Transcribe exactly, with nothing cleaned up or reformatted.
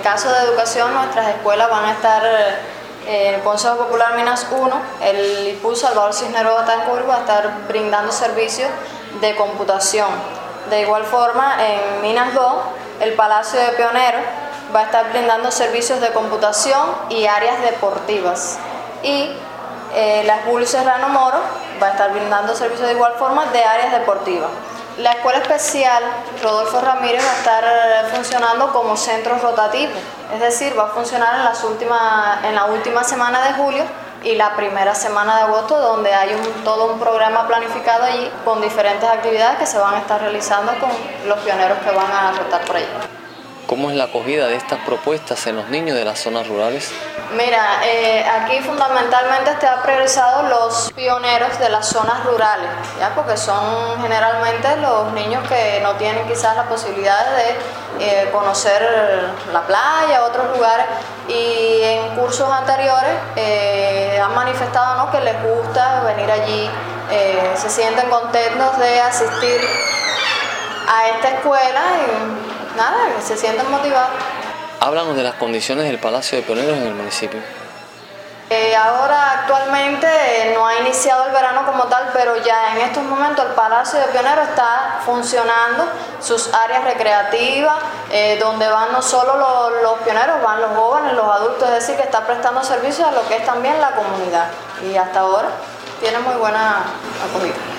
caso de educación, nuestras escuelas van a estar, eh, el Consejo Popular Minas uno, el I P U Salvador Cisneros Betancur va a estar brindando servicios de computación. De igual forma, en Minas dos, el Palacio de Pioneros va a estar brindando servicios de computación y áreas deportivas. Y eh, la Julio Serrano Moro va a estar brindando servicios de igual forma de áreas deportivas. La Escuela Especial Rodolfo Ramírez va a estar funcionando como centro rotativo, es decir, va a funcionar en, las últimas, en la última semana de julio y la primera semana de agosto, donde hay un, todo un programa planificado allí con diferentes actividades que se van a estar realizando con los pioneros que van a rotar por allí. ¿Cómo es la acogida de estas propuestas en los niños de las zonas rurales? Mira, eh, aquí fundamentalmente está priorizado los pioneros de las zonas rurales, ¿ya? Porque son generalmente los niños que no tienen quizás la posibilidad de eh, conocer la playa, otros lugares, y en cursos anteriores eh, han manifestado, ¿no?, que les gusta venir allí, eh, se sienten contentos de asistir a esta escuela y nada, se sienten motivados. Háblanos de las condiciones del Palacio de Pioneros en el municipio. Eh, ahora actualmente eh, no ha iniciado el verano como tal, pero ya en estos momentos el Palacio de Pioneros está funcionando, sus áreas recreativas, eh, donde van no solo los, los pioneros, van los jóvenes, los adultos, es decir, que está prestando servicios a lo que es también la comunidad. Y hasta ahora tiene muy buena acogida.